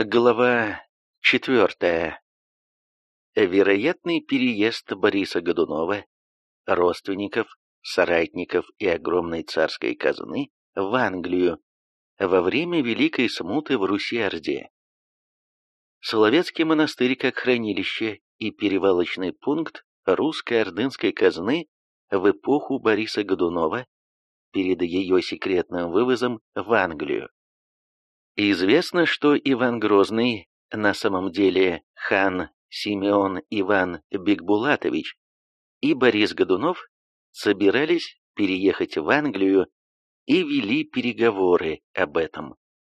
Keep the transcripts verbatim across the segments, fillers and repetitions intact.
Глава четвертая. Вероятный переезд Бориса Годунова, родственников, соратников и огромной царской казны в Англию во время Великой Смуты в Руси-Орде. Соловецкий монастырь как хранилище и перевалочный пункт русской ордынской казны в эпоху Бориса Годунова перед ее секретным вывозом в Англию. Известно, что Иван Грозный, на самом деле хан Симеон Иван Бекбулатович, и Борис Годунов собирались переехать в Англию и вели переговоры об этом.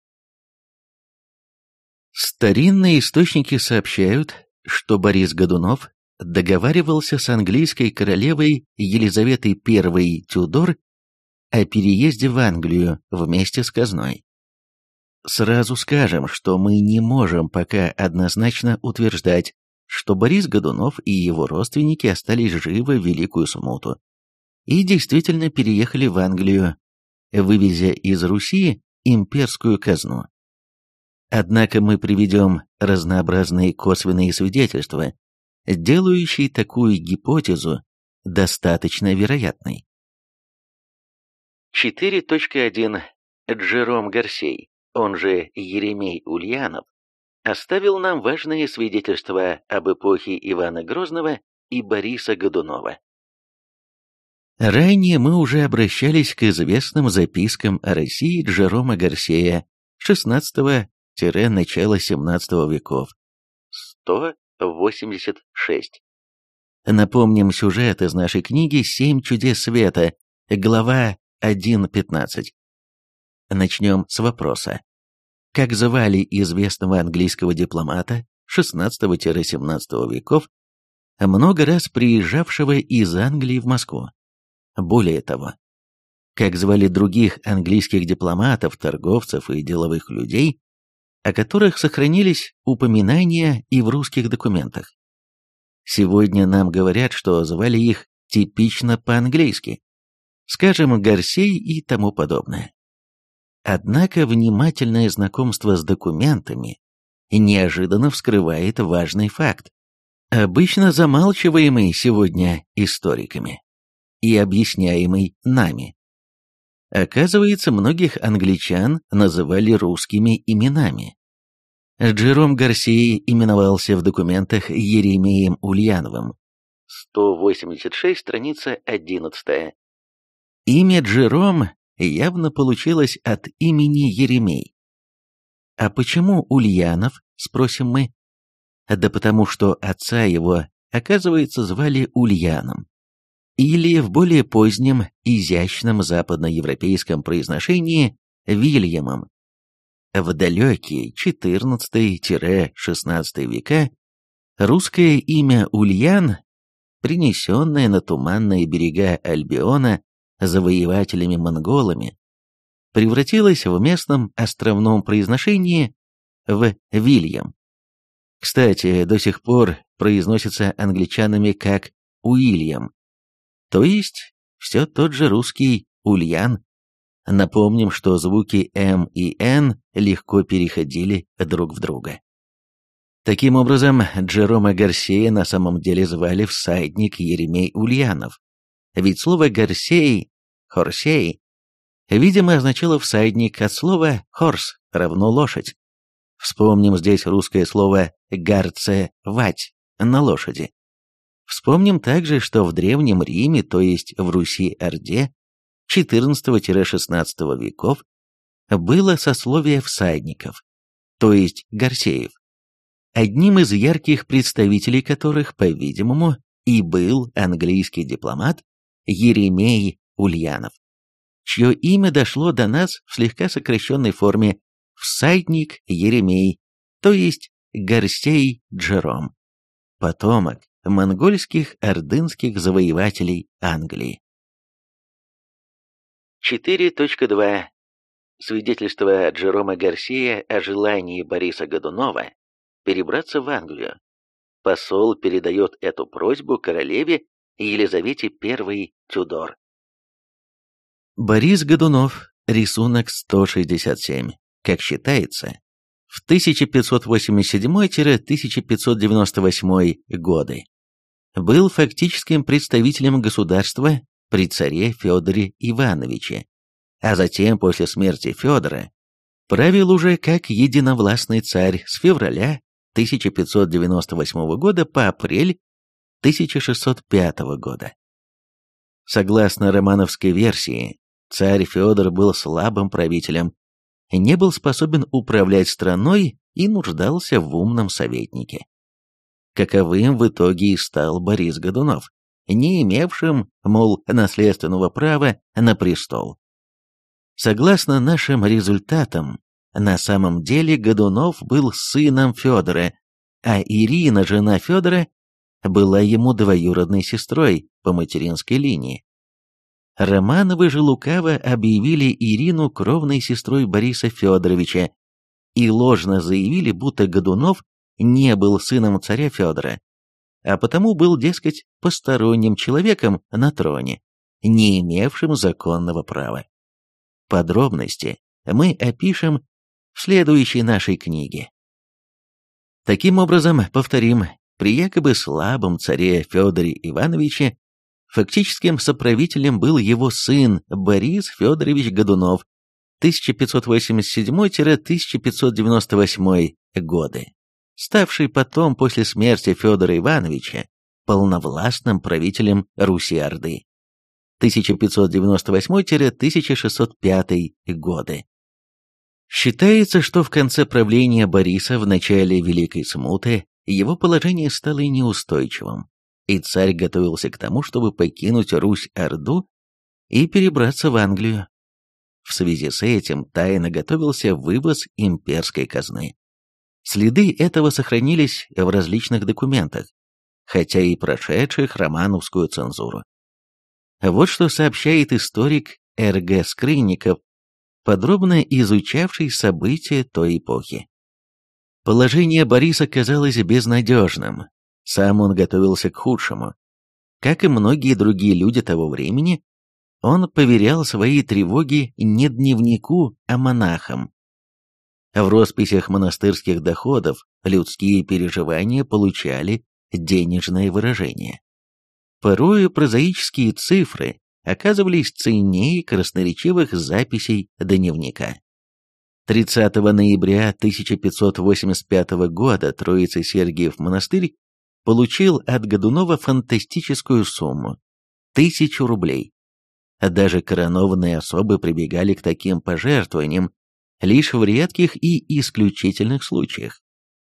Старинные источники сообщают, что Борис Годунов договаривался с английской королевой Елизаветой I Тюдор о переезде в Англию вместе с казной. Сразу скажем, что мы не можем пока однозначно утверждать, что Борис Годунов и его родственники остались живы в Великую Смуту и действительно переехали в Англию, вывезя из Руси имперскую казну. Однако мы приведем разнообразные косвенные свидетельства, делающие такую гипотезу достаточно вероятной. четыре точка один. Джером Гарсей, он же Еремей Ульянов, оставил нам важные свидетельства об эпохе Ивана Грозного и Бориса Годунова. Ранее мы уже обращались к известным запискам о России Джерома Гарсея шестнадцатого-начала семнадцатого веков. сто восемьдесят шесть. Напомним сюжет из нашей книги «Семь чудес света», глава один пятнадцать. Начнем с вопроса. Как звали известного английского дипломата шестнадцатого-семнадцатого веков, много раз приезжавшего из Англии в Москву? Более того, как звали других английских дипломатов, торговцев и деловых людей, о которых сохранились упоминания и в русских документах? Сегодня нам говорят, что звали их типично по-английски, скажем, Гарсей и тому подобное. Однако внимательное знакомство с документами неожиданно вскрывает важный факт, обычно замалчиваемый сегодня историками и объясняемый нами. Оказывается, многих англичан называли русскими именами. Джером Гарсей именовался в документах Еремеем Ульяновым. сто восемьдесят шесть, страница одиннадцатая. Имя Джером явно получилось от имени Еремей. А почему Ульянов, спросим мы? Да потому что отца его, оказывается, звали Ульяном. Или в более позднем, изящном западноевропейском произношении Вильямом. В далекие четырнадцатый-шестнадцатый века русское имя Ульян, принесенное на туманные берега Альбиона завоевателями-монголами, превратилось в местном островном произношении в Вильям. Кстати, до сих пор произносится англичанами как Уильям, то есть все тот же русский Ульян. Напомним, что звуки М и Н легко переходили друг в друга. Таким образом, Джерома Гарсея на самом деле звали всадник Еремей Ульянов, ведь слово «Гарсей», «хорсей», видимо, означало всадник от слова «хорс» равно лошадь. Вспомним здесь русское слово «гарцевать» на лошади. Вспомним также, что в Древнем Риме, то есть в Руси-Орде, четырнадцатого-шестнадцатого веков, было сословие всадников, то есть гарсеев, одним из ярких представителей которых, по-видимому, и был английский дипломат Еремей Ульянов, чье имя дошло до нас в слегка сокращенной форме «всадник Еремей», то есть Гарсей Джером, потомок монгольских ордынских завоевателей Англии. четыре точка два. Свидетельство Джерома Гарсея о желании Бориса Годунова перебраться в Англию. Посол передает эту просьбу королеве Елизавете I Тюдор. Борис Годунов, рисунок сто шестьдесят семь. Как считается, в тысяча пятьсот восемьдесят седьмой — тысяча пятьсот девяносто восьмой годы. Был фактическим представителем государства при царе Федоре Ивановиче, а затем, после смерти Федора, правил уже как единовластный царь с февраля тысяча пятьсот девяносто восьмого года по апрель тысяча шестьсот пятого года. Согласно романовской версии, царь Федор был слабым правителем, не был способен управлять страной и нуждался в умном советнике. Каковым в итоге и стал Борис Годунов, не имевшим, мол, наследственного права на престол. Согласно нашим результатам, на самом деле Годунов был сыном Федора, а Ирина, жена Федора, была ему двоюродной сестрой по материнской линии. Романовы же лукаво объявили Ирину кровной сестрой Бориса Федоровича и ложно заявили, будто Годунов не был сыном царя Федора, а потому был, дескать, посторонним человеком на троне, не имевшим законного права. Подробности мы опишем в следующей нашей книге. Таким образом, повторим, при якобы слабом царе Федоре Ивановиче фактическим соправителем был его сын Борис Федорович Годунов, тысяча пятьсот восемьдесят седьмой — тысяча пятьсот девяносто восьмой годы, ставший потом, после смерти Федора Ивановича, полновластным правителем Руси-Орды, тысяча пятьсот девяносто восьмой — тысяча шестьсот пятый годы. Считается, что в конце правления Бориса в начале Великой Смуты его положение стало неустойчивым, и царь готовился к тому, чтобы покинуть Русь-Орду и перебраться в Англию. В связи с этим тайно готовился вывоз имперской казны. Следы этого сохранились в различных документах, хотя и прошедших романовскую цензуру. Вот что сообщает историк Эр Гэ Скрынников, подробно изучавший события той эпохи. Положение Бориса казалось безнадежным, сам он готовился к худшему. Как и многие другие люди того времени, он поверял свои тревоги не дневнику, а монахам. В росписях монастырских доходов людские переживания получали денежное выражение. Порою прозаические цифры оказывались ценнее красноречивых записей дневника. тридцатого ноября тысяча пятьсот восемьдесят пятого года Троице-Сергиев монастырь получил от Годунова фантастическую сумму – тысячу рублей. Даже коронованные особы прибегали к таким пожертвованиям лишь в редких и исключительных случаях.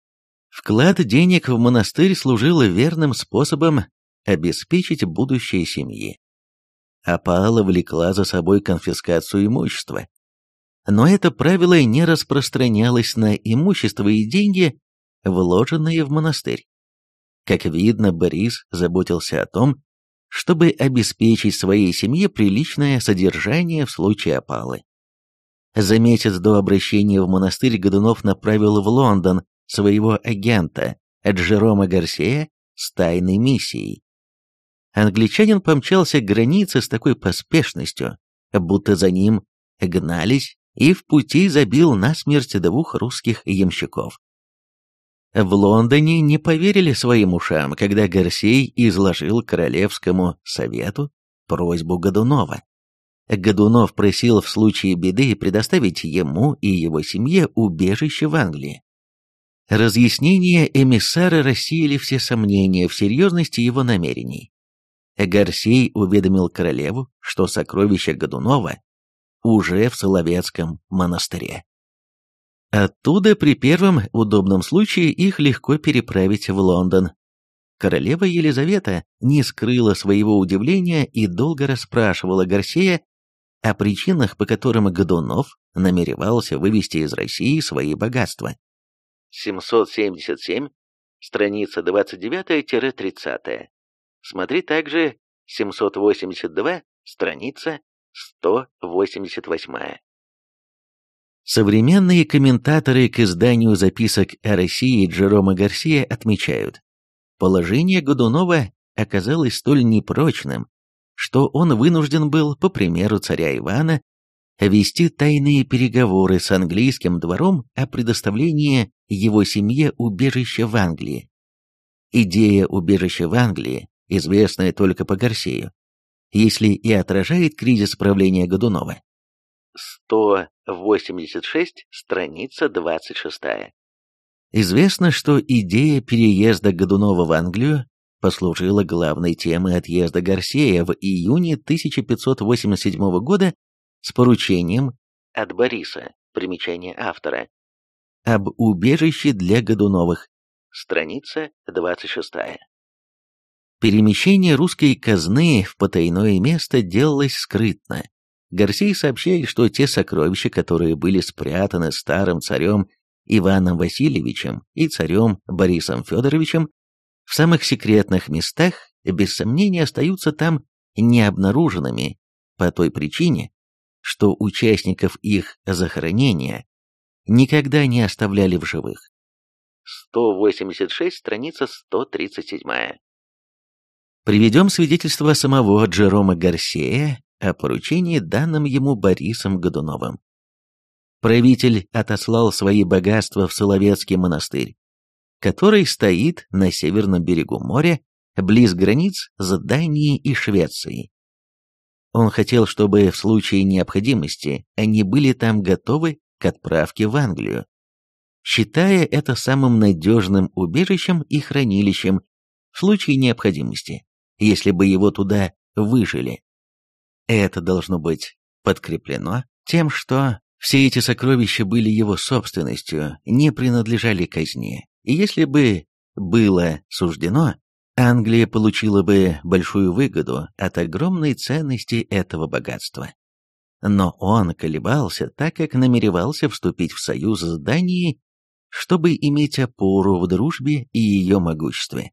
Вклад денег в монастырь служил верным способом обеспечить будущее семьи. Опала влекла за собой конфискацию имущества. Но это правило не распространялось на имущество и деньги, вложенные в монастырь. Как видно, Борис заботился о том, чтобы обеспечить своей семье приличное содержание в случае опалы. За месяц до обращения в монастырь Годунов направил в Лондон своего агента Джерома Гарсия с тайной миссией. Англичанин помчался к границе с такой поспешностью, будто за ним гнались, и в пути забил насмерть двух русских ямщиков. В Лондоне не поверили своим ушам, когда Гарсей изложил Королевскому совету просьбу Годунова. Годунов просил в случае беды предоставить ему и его семье убежище в Англии. Разъяснения эмиссара рассеяли все сомнения в серьезности его намерений. Гарсей уведомил королеву, что сокровища Годунова уже в Соловецком монастыре. Оттуда при первом удобном случае их легко переправить в Лондон. Королева Елизавета не скрыла своего удивления и долго расспрашивала Гарсея о причинах, по которым Годунов намеревался вывести из России свои богатства. семьсот семьдесят семь, страница двадцать девять — тридцать. Смотри также семьсот восемьдесят два, страница сто восемьдесят восемь. Современные комментаторы к изданию записок о России Джерома Гарсия отмечают, положение Годунова оказалось столь непрочным, что он вынужден был, по примеру царя Ивана, вести тайные переговоры с английским двором о предоставлении его семье убежища в Англии. Идея убежища в Англии, известная только по Гарсею, если и отражает кризис правления Годунова. сто восемьдесят шесть, страница двадцать шесть. Известно, что идея переезда Годунова в Англию послужила главной темой отъезда Гарсея в июне тысяча пятьсот восемьдесят седьмого года с поручением от Бориса, примечание автора, об убежище для Годуновых, страница двадцать шесть. Перемещение русской казны в потайное место делалось скрытно. Гарсей сообщает, что те сокровища, которые были спрятаны старым царем Иваном Васильевичем и царем Борисом Федоровичем в самых секретных местах, без сомнения остаются там необнаруженными по той причине, что участников их захоронения никогда не оставляли в живых. сто восемьдесят шесть, страница сто тридцать семь. Приведем свидетельство самого Джерома Гарсея о поручении, данном ему Борисом Годуновым. Правитель отослал свои богатства в Соловецкий монастырь, который стоит на северном берегу моря, близ границ с Данией и Швецией. Он хотел, чтобы в случае необходимости они были там готовы к отправке в Англию, считая это самым надежным убежищем и хранилищем в случае необходимости, если бы его туда выжили. Это должно быть подкреплено тем, что все эти сокровища были его собственностью, не принадлежали казне, и если бы было суждено, Англия получила бы большую выгоду от огромной ценности этого богатства. Но он колебался, так как намеревался вступить в союз с Данией, чтобы иметь опору в дружбе и ее могуществе.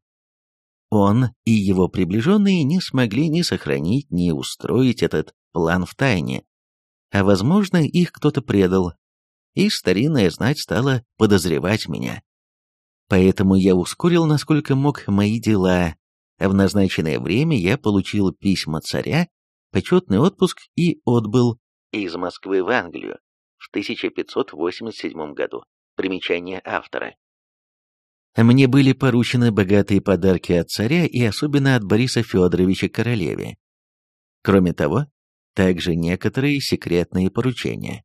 Он и его приближенные не смогли ни сохранить, ни устроить этот план в тайне, а, возможно, их кто-то предал, и старинная знать стала подозревать меня. Поэтому я ускорил, насколько мог, мои дела. В назначенное время я получил письма царя, почетный отпуск и отбыл из Москвы в Англию в тысяча пятьсот восемьдесят седьмом году. Примечание автора. Мне были поручены богатые подарки от царя и особенно от Бориса Федоровича королеве. Кроме того, также некоторые секретные поручения.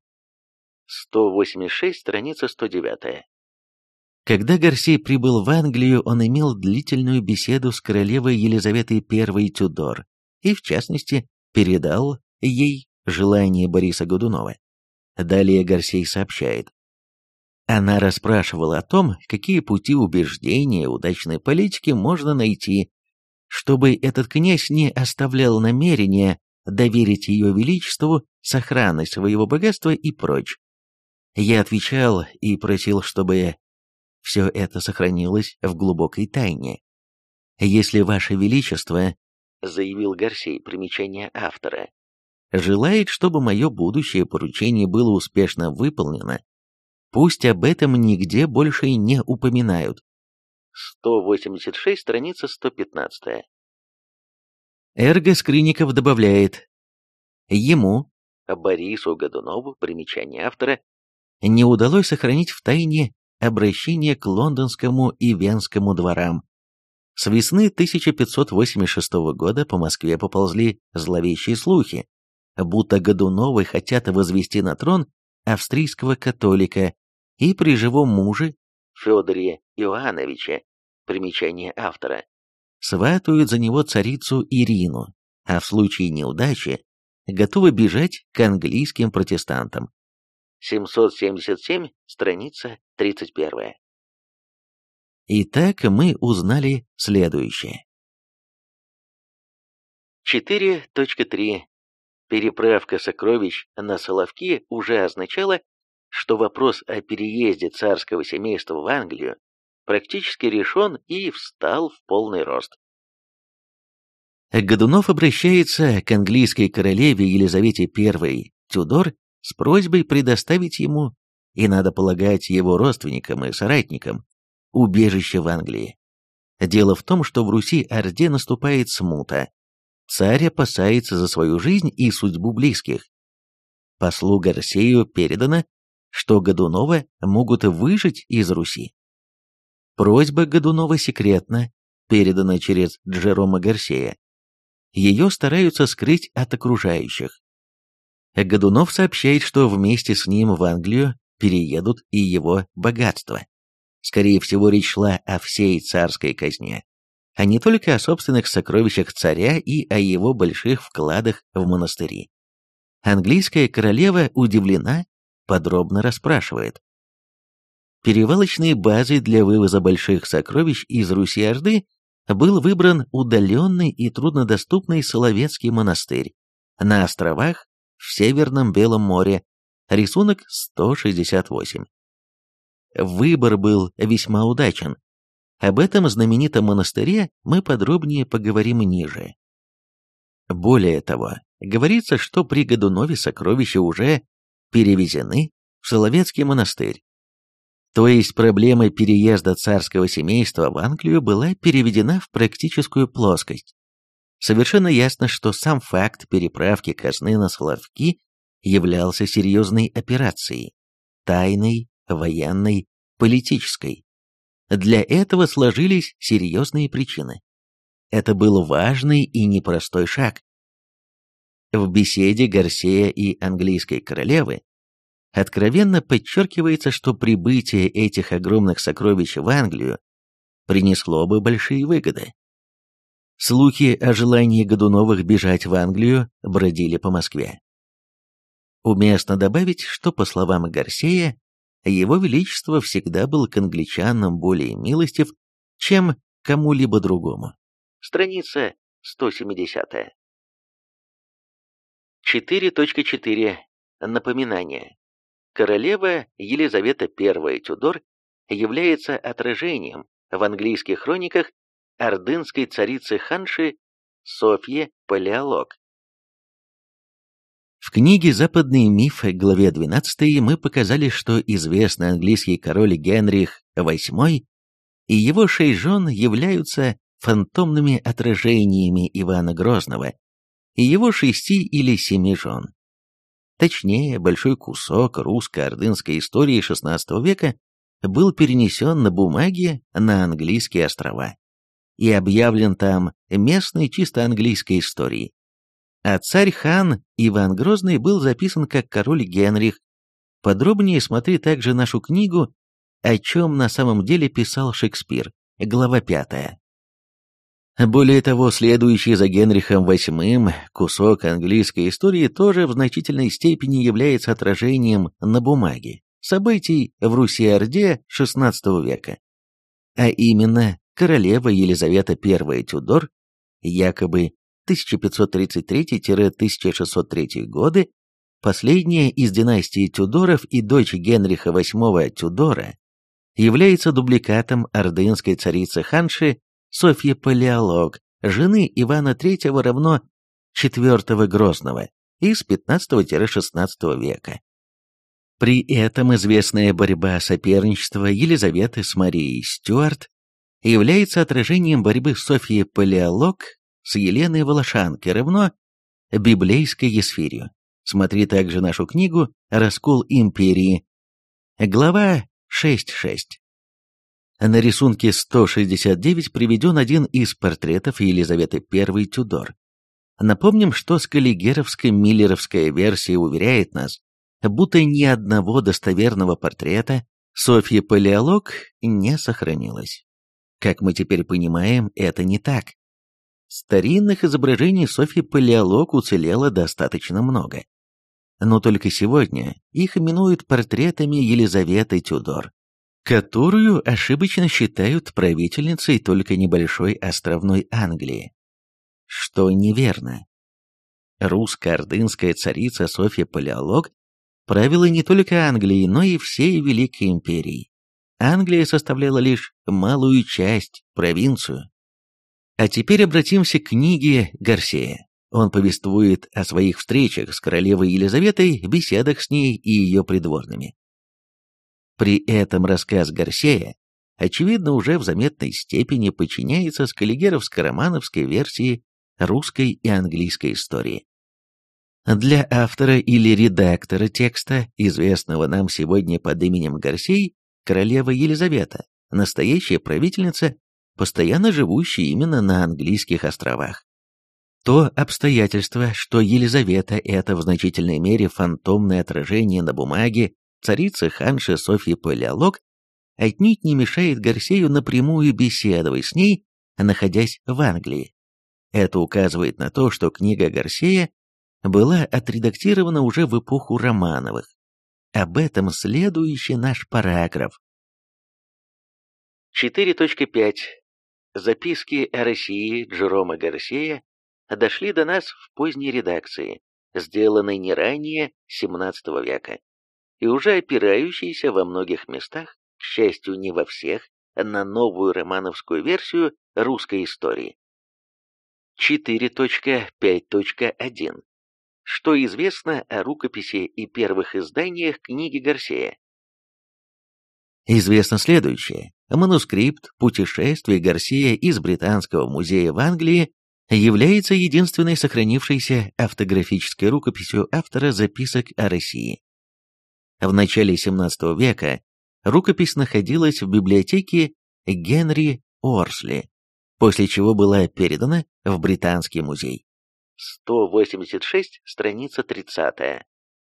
сто восемьдесят шесть, страница сто девять. Когда Гарсей прибыл в Англию, он имел длительную беседу с королевой Елизаветой Первой Тюдор и, в частности, передал ей желание Бориса Годунова. Далее Гарсей сообщает. Она расспрашивала о том, какие пути убеждения удачной политики можно найти, чтобы этот князь не оставлял намерения доверить ее величеству сохранность своего богатства и прочь. Я отвечал и просил, чтобы все это сохранилось в глубокой тайне. Если Ваше Величество, заявил Гарсей, примечание автора, желает, чтобы мое будущее поручение было успешно выполнено, пусть об этом нигде больше не упоминают. сто восемьдесят шесть, страница сто пятнадцать. Эрго Скрынников добавляет, ему, Борису Годунову, примечание автора, не удалось сохранить в тайне обращение к лондонскому и венскому дворам. С весны тысяча пятьсот восемьдесят шестого года по Москве поползли зловещие слухи, будто Годуновы хотят возвести на трон австрийского католика и при живом муже Федоре Иоанновиче, примечание автора, сватают за него царицу Ирину, а в случае неудачи готовы бежать к английским протестантам. семьсот семьдесят семь, страница тридцать один. Итак, мы узнали следующее. четыре точка три. Переправка сокровищ на Соловки уже означала, что вопрос о переезде царского семейства в Англию практически решен и встал в полный рост. Годунов обращается к английской королеве Елизавете Первой Тюдор с просьбой предоставить ему, и, надо полагать, его родственникам и соратникам, убежище в Англии. Дело в том, что в Руси-Орде наступает смута. Царь опасается за свою жизнь и судьбу близких. Послу Гарсею передано, что Годунова могут выжить из Руси. Просьба Годунова секретна, передана через Джерома Гарсея. Ее стараются скрыть от окружающих. Годунов сообщает, что вместе с ним в Англию переедут и его богатства. Скорее всего, речь шла о всей царской казне, а не только о собственных сокровищах царя и о его больших вкладах в монастыри. Английская королева удивлена, подробно расспрашивает. Перевалочной базой для вывоза больших сокровищ из Руси-Орды был выбран удаленный и труднодоступный Соловецкий монастырь на островах в Северном Белом море, рисунок сто шестьдесят восемь. Выбор был весьма удачен. Об этом знаменитом монастыре мы подробнее поговорим ниже. Более того, говорится, что при Годунове сокровища уже перевезены в Соловецкий монастырь. То есть проблема переезда царского семейства в Англию была переведена в практическую плоскость. Совершенно ясно, что сам факт переправки казны на Соловки являлся серьезной операцией, тайной, военной, политической. Для этого сложились серьезные причины. Это был важный и непростой шаг. В беседе Гарсея и английской королевы откровенно подчеркивается, что прибытие этих огромных сокровищ в Англию принесло бы большие выгоды. Слухи о желании Годуновых бежать в Англию бродили по Москве. Уместно добавить, что, по словам Гарсея, его Величество всегда был к англичанам более милостив, чем кому-либо другому. Страница сто семидесятая. четыре точка четыре. Напоминание. Королева Елизавета Первая Тюдор является отражением в английских хрониках ордынской царицы-ханши Софьи Палеолог. В книге «Западный миф», главе двенадцатой, мы показали, что известный английский король Генрих восьмой и его шесть жен являются фантомными отражениями Ивана Грозного и его шести или семи жен. Точнее, большой кусок русско-ордынской истории шестнадцатого века был перенесен на бумаге на английские острова и объявлен там местной чисто английской историей. А царь-хан Иван Грозный был записан как король Генрих. Подробнее смотри также нашу книгу «О чем на самом деле писал Шекспир», глава пятая. Более того, следующий за Генрихом восьмым кусок английской истории тоже в значительной степени является отражением на бумаге событий в Руси-Орде шестнадцатого века. А именно, королева Елизавета Первая Тюдор, якобы тысяча пятьсот тридцать третий — тысяча шестьсот третий годы, последняя из династии Тюдоров и дочь Генриха восьмого Тюдора, является дубликатом ордынской царицы-ханши Софьи Палеолог, жены Ивана Третьего равно четвёртого Грозного из пятнадцатого-шестнадцатого века. При этом известная борьба соперничества Елизаветы с Марией Стюарт является отражением борьбы Софьи Палеолог с Еленой Волошанкой равно библейской Есфирью. Смотри также нашу книгу «Раскол империи», глава шесть шесть. На рисунке сто шестьдесят девять приведен один из портретов Елизаветы Первой Тюдор. Напомним, что скаллигеровско-миллеровская версия уверяет нас, будто ни одного достоверного портрета Софьи Палеолог не сохранилось. Как мы теперь понимаем, это не так. Старинных изображений Софьи Палеолог уцелело достаточно много. Но только сегодня их именуют портретами Елизаветы Тюдор, которую ошибочно считают правительницей только небольшой островной Англии. Что неверно. Русско-ордынская царица Софья Палеолог правила не только Англией, но и всей Великой империей. Англия составляла лишь малую часть, провинцию. А теперь обратимся к книге Гарсея. Он повествует о своих встречах с королевой Елизаветой, беседах с ней и ее придворными. При этом рассказ Гарсея, очевидно, уже в заметной степени подчиняется скаллигеровско-романовской версии русской и английской истории. Для автора или редактора текста, известного нам сегодня под именем Гарсей, королева Елизавета, настоящая правительница, постоянно живущая именно на английских островах. То обстоятельство, что Елизавета – это в значительной мере фантомное отражение на бумаге царицы ханши Софьи Палеолог, отнюдь не мешает Гарсею напрямую беседовать с ней, находясь в Англии. Это указывает на то, что книга Гарсея была отредактирована уже в эпоху Романовых. Об этом следующий наш параграф. четыре точка пять. Записки о России Джерома Гарсея дошли до нас в поздней редакции, сделанной не ранее семнадцатого века, и уже опирающейся во многих местах, к счастью, не во всех, на новую романовскую версию русской истории. четыре точка пять точка один. Что известно о рукописи и первых изданиях книги Гарсея? Известно следующее. Манускрипт «Путешествие Гарсея из Британского музея в Англии» является единственной сохранившейся автографической рукописью автора записок о России. В начале семнадцатого века рукопись находилась в библиотеке Генри Уорсли, после чего была передана в Британский музей. сто восемьдесят шесть, страница тридцатая.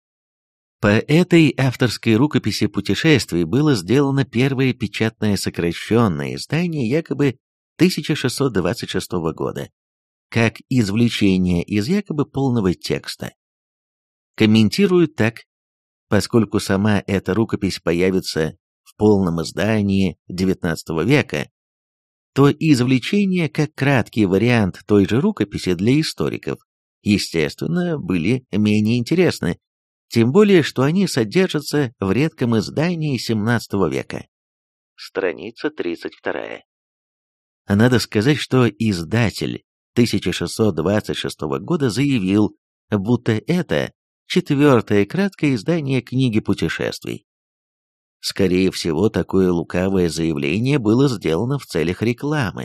По этой авторской рукописи путешествий было сделано первое печатное сокращенное издание якобы тысяча шестьсот двадцать шестого года, как извлечение из якобы полного текста. Комментируют так: поскольку сама эта рукопись появится в полном издании девятнадцатого века, то извлечения, как краткий вариант той же рукописи для историков, естественно, были менее интересны, тем более, что они содержатся в редком издании семнадцатого века. Страница тридцать вторая. Надо сказать, что издатель тысяча шестьсот двадцать шестого года заявил, будто это четвертое краткое издание книги путешествий. Скорее всего, такое лукавое заявление было сделано в целях рекламы.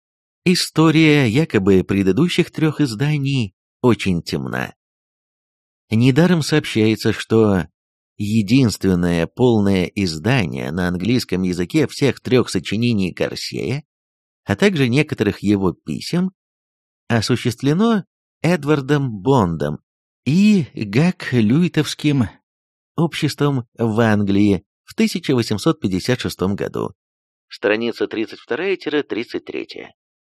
История якобы предыдущих трех изданий очень темна. Недаром сообщается, что единственное полное издание на английском языке всех трех сочинений Гарсея, а также некоторых его писем, осуществлено Эдвардом Бондом и Гак-Люйтовским обществом в Англии в тысяча восемьсот пятьдесят шестом году. Страница тридцать вторая — тридцать третья.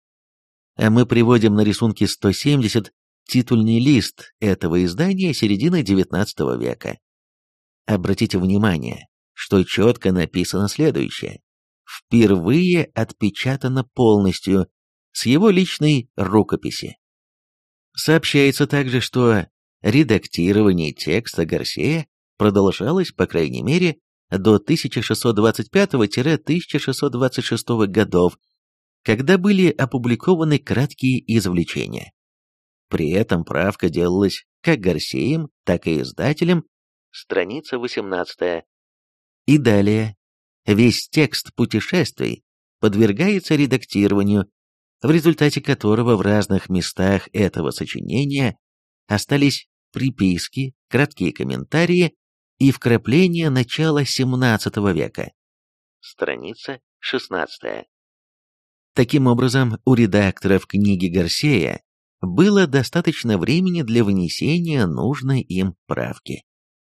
А мы приводим на рисунке сто семьдесят титульный лист этого издания середины девятнадцатого века. Обратите внимание, что четко написано следующее. Впервые отпечатано полностью, с его личной рукописи. Сообщается также, что редактирование текста Гарсея продолжалось, по крайней мере, до тысяча шестьсот двадцать пятого — тысяча шестьсот двадцать шестого годов, когда были опубликованы краткие извлечения. При этом правка делалась как Гарсеем, так и издателем, страница восемнадцатая. И далее, весь текст путешествий подвергается редактированию, в результате которого в разных местах этого сочинения остались приписки, краткие комментарии и вкрапления начала семнадцатого века. Страница шестнадцатая. Таким образом, у редакторов книги Гарсея было достаточно времени для внесения нужной им правки.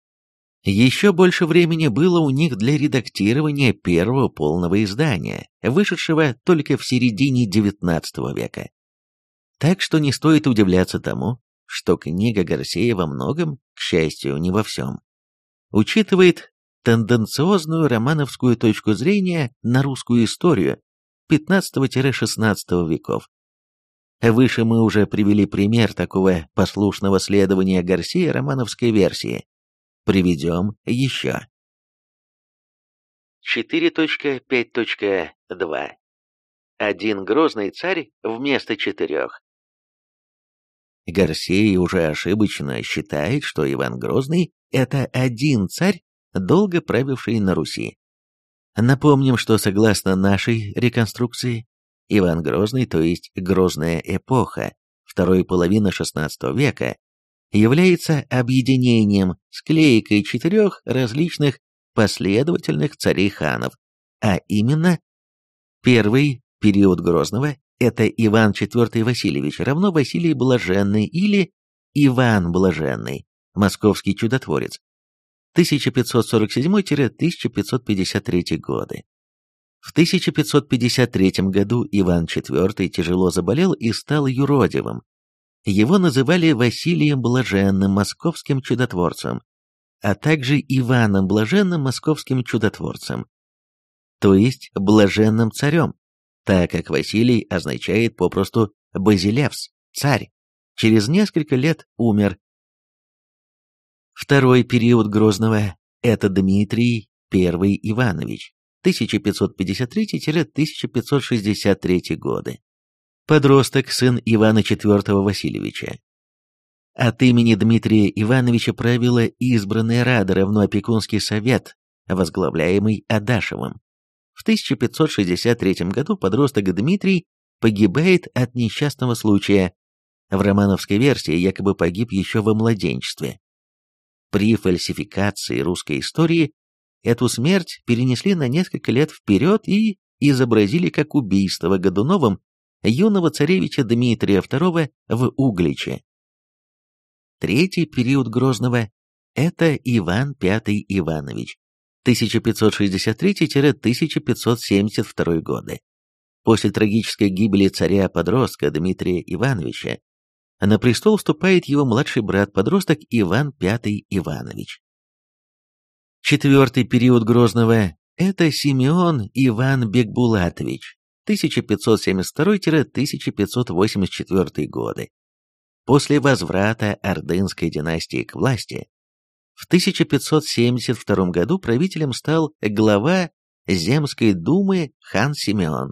Еще больше времени было у них для редактирования первого полного издания, вышедшего только в середине девятнадцатого века. Так что не стоит удивляться тому, что книга Гарсея во многом, к счастью, не во всем, учитывает тенденциозную романовскую точку зрения на русскую историю пятнадцатого-шестнадцатого веков. Выше мы уже привели пример такого послушного следования Гарсея романовской версии. Приведем еще. четыре точка пять точка два. Один грозный царь вместо четырех. Гарсей уже ошибочно считает, что Иван Грозный – это один царь, долго правивший на Руси. Напомним, что согласно нашей реконструкции, Иван Грозный, то есть Грозная эпоха, второй половины шестнадцатого века, является объединением, склейкой четырех различных последовательных царей-ханов, а именно первый период Грозного – это Иван четвёртый Васильевич, равно Василий Блаженный или Иван Блаженный, московский чудотворец, тысяча пятьсот сорок седьмой — тысяча пятьсот пятьдесят третий годы. В тысяча пятьсот пятьдесят третьем году Иван четвёртый тяжело заболел и стал юродивым. Его называли Василием Блаженным, московским чудотворцем, а также Иваном Блаженным, московским чудотворцем, то есть блаженным царем, так как Василий означает попросту Базилевс, царь. Через несколько лет умер. Второй период Грозного – это Дмитрий первый Иванович, тысяча пятьсот пятьдесят третий — тысяча пятьсот шестьдесят третий годы. Подросток, сын Ивана четвёртого Васильевича. От имени Дмитрия Ивановича правила избранная рада, равно опекунский совет, возглавляемый Адашевым. В тысяча пятьсот шестьдесят третьем году подросток Дмитрий погибает от несчастного случая. В романовской версии якобы погиб еще во младенчестве. При фальсификации русской истории эту смерть перенесли на несколько лет вперед и изобразили как убийство Годуновым юного царевича Дмитрия второго в Угличе. Третий период Грозного – это Иван пятый Иванович, тысяча пятьсот шестьдесят третий — тысяча пятьсот семьдесят второй годы. После трагической гибели царя-подростка Дмитрия Ивановича на престол вступает его младший брат-подросток Иван пятый Иванович. Четвертый период Грозного – это Симеон Иван Бекбулатович, тысяча пятьсот семьдесят второй — тысяча пятьсот восемьдесят четвёртый годы. После возврата Ордынской династии к власти, в тысяча пятьсот семьдесят втором году правителем стал глава Земской думы хан Симеон.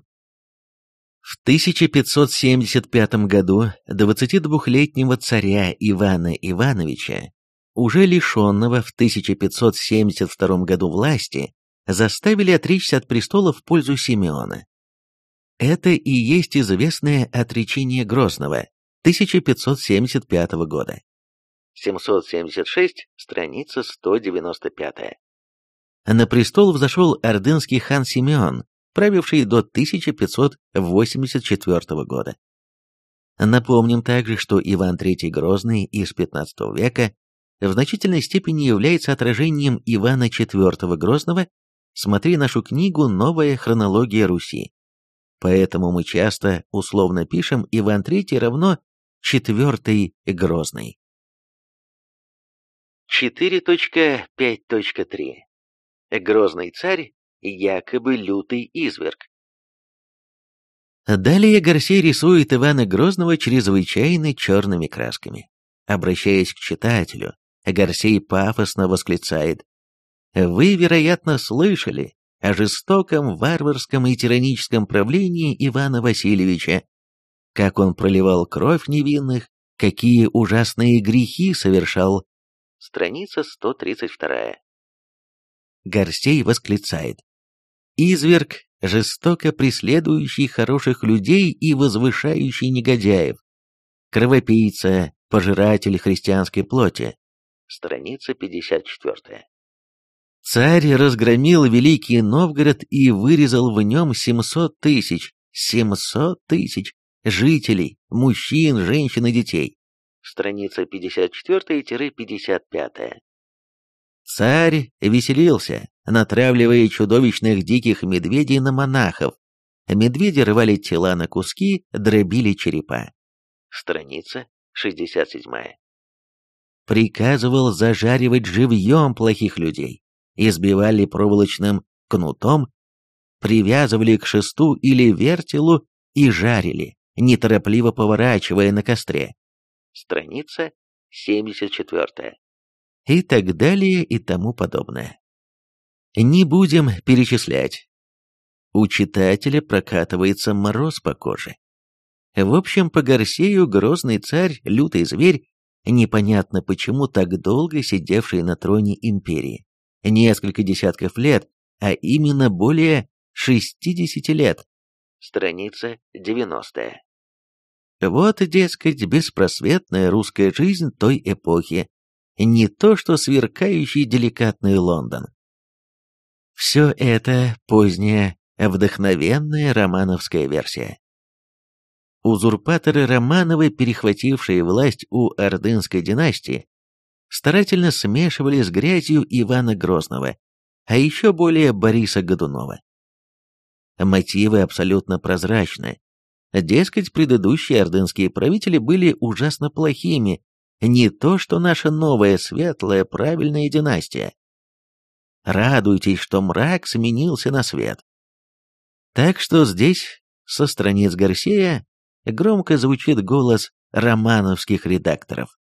В тысяча пятьсот семьдесят пятом году двадцатидвухлетнего царя Ивана Ивановича, уже лишенного в тысяча пятьсот семьдесят втором году власти, заставили отречься от престола в пользу Симеона. Это и есть известное отречение Грозного тысяча пятьсот семьдесят пятого года. семьсот семьдесят шесть, страница сто девяносто пять. На престол взошел ордынский хан Симеон, правивший до тысяча пятьсот восемьдесят четвёртого года. Напомним также, что Иван третий Грозный из пятнадцатого века в значительной степени является отражением Ивана четвёртого Грозного, смотри нашу книгу «Новая хронология Руси». Поэтому мы часто условно пишем Иван третий равно четвёртый Грозный. четыре точка пять точка три. Грозный царь якобы лютый изверг. Далее Гарсей рисует Ивана Грозного чрезвычайно черными красками. Обращаясь к читателю, Гарсей пафосно восклицает: «Вы, вероятно, слышали о жестоком, варварском и тираническом правлении Ивана Васильевича, как он проливал кровь невинных, какие ужасные грехи совершал». Страница сто тридцать вторая. Гарсей восклицает: «Изверг, жестоко преследующий хороших людей и возвышающий негодяев, кровопийца, пожиратель христианской плоти». Страница пятьдесят четвёртая. Царь разгромил Великий Новгород и вырезал в нем семьсот тысяч, семьсот тысяч жителей, мужчин, женщин и детей. Страница пятьдесят четвёртая — пятьдесят пятая. Царь веселился, натравливая чудовищных диких медведей на монахов. Медведи рвали тела на куски, дробили черепа. Страница шестьдесят седьмая. Приказывал зажаривать живьем плохих людей, избивали проволочным кнутом, привязывали к шесту или вертелу и жарили, неторопливо поворачивая на костре. Страница семьдесят четвёртая. И так далее и тому подобное. Не будем перечислять. У читателя прокатывается мороз по коже. В общем, по Гарсею Грозный царь, лютый зверь, непонятно почему так долго сидевший на троне империи. Несколько десятков лет, а именно более шестидесяти лет. Страница девяностая. Вот, дескать, беспросветная русская жизнь той эпохи, не то что сверкающий деликатный Лондон. Все это поздняя, вдохновенная романовская версия. Узурпаторы Романовы, перехватившие власть у ордынской династии, старательно смешивали с грязью Ивана Грозного, а еще более Бориса Годунова. Мотивы абсолютно прозрачны. Дескать, предыдущие ордынские правители были ужасно плохими, не то что наша новая светлая правильная династия. Радуйтесь, что мрак сменился на свет. Так что здесь, со страниц Гарсея, громко звучит голос романовских редакторов.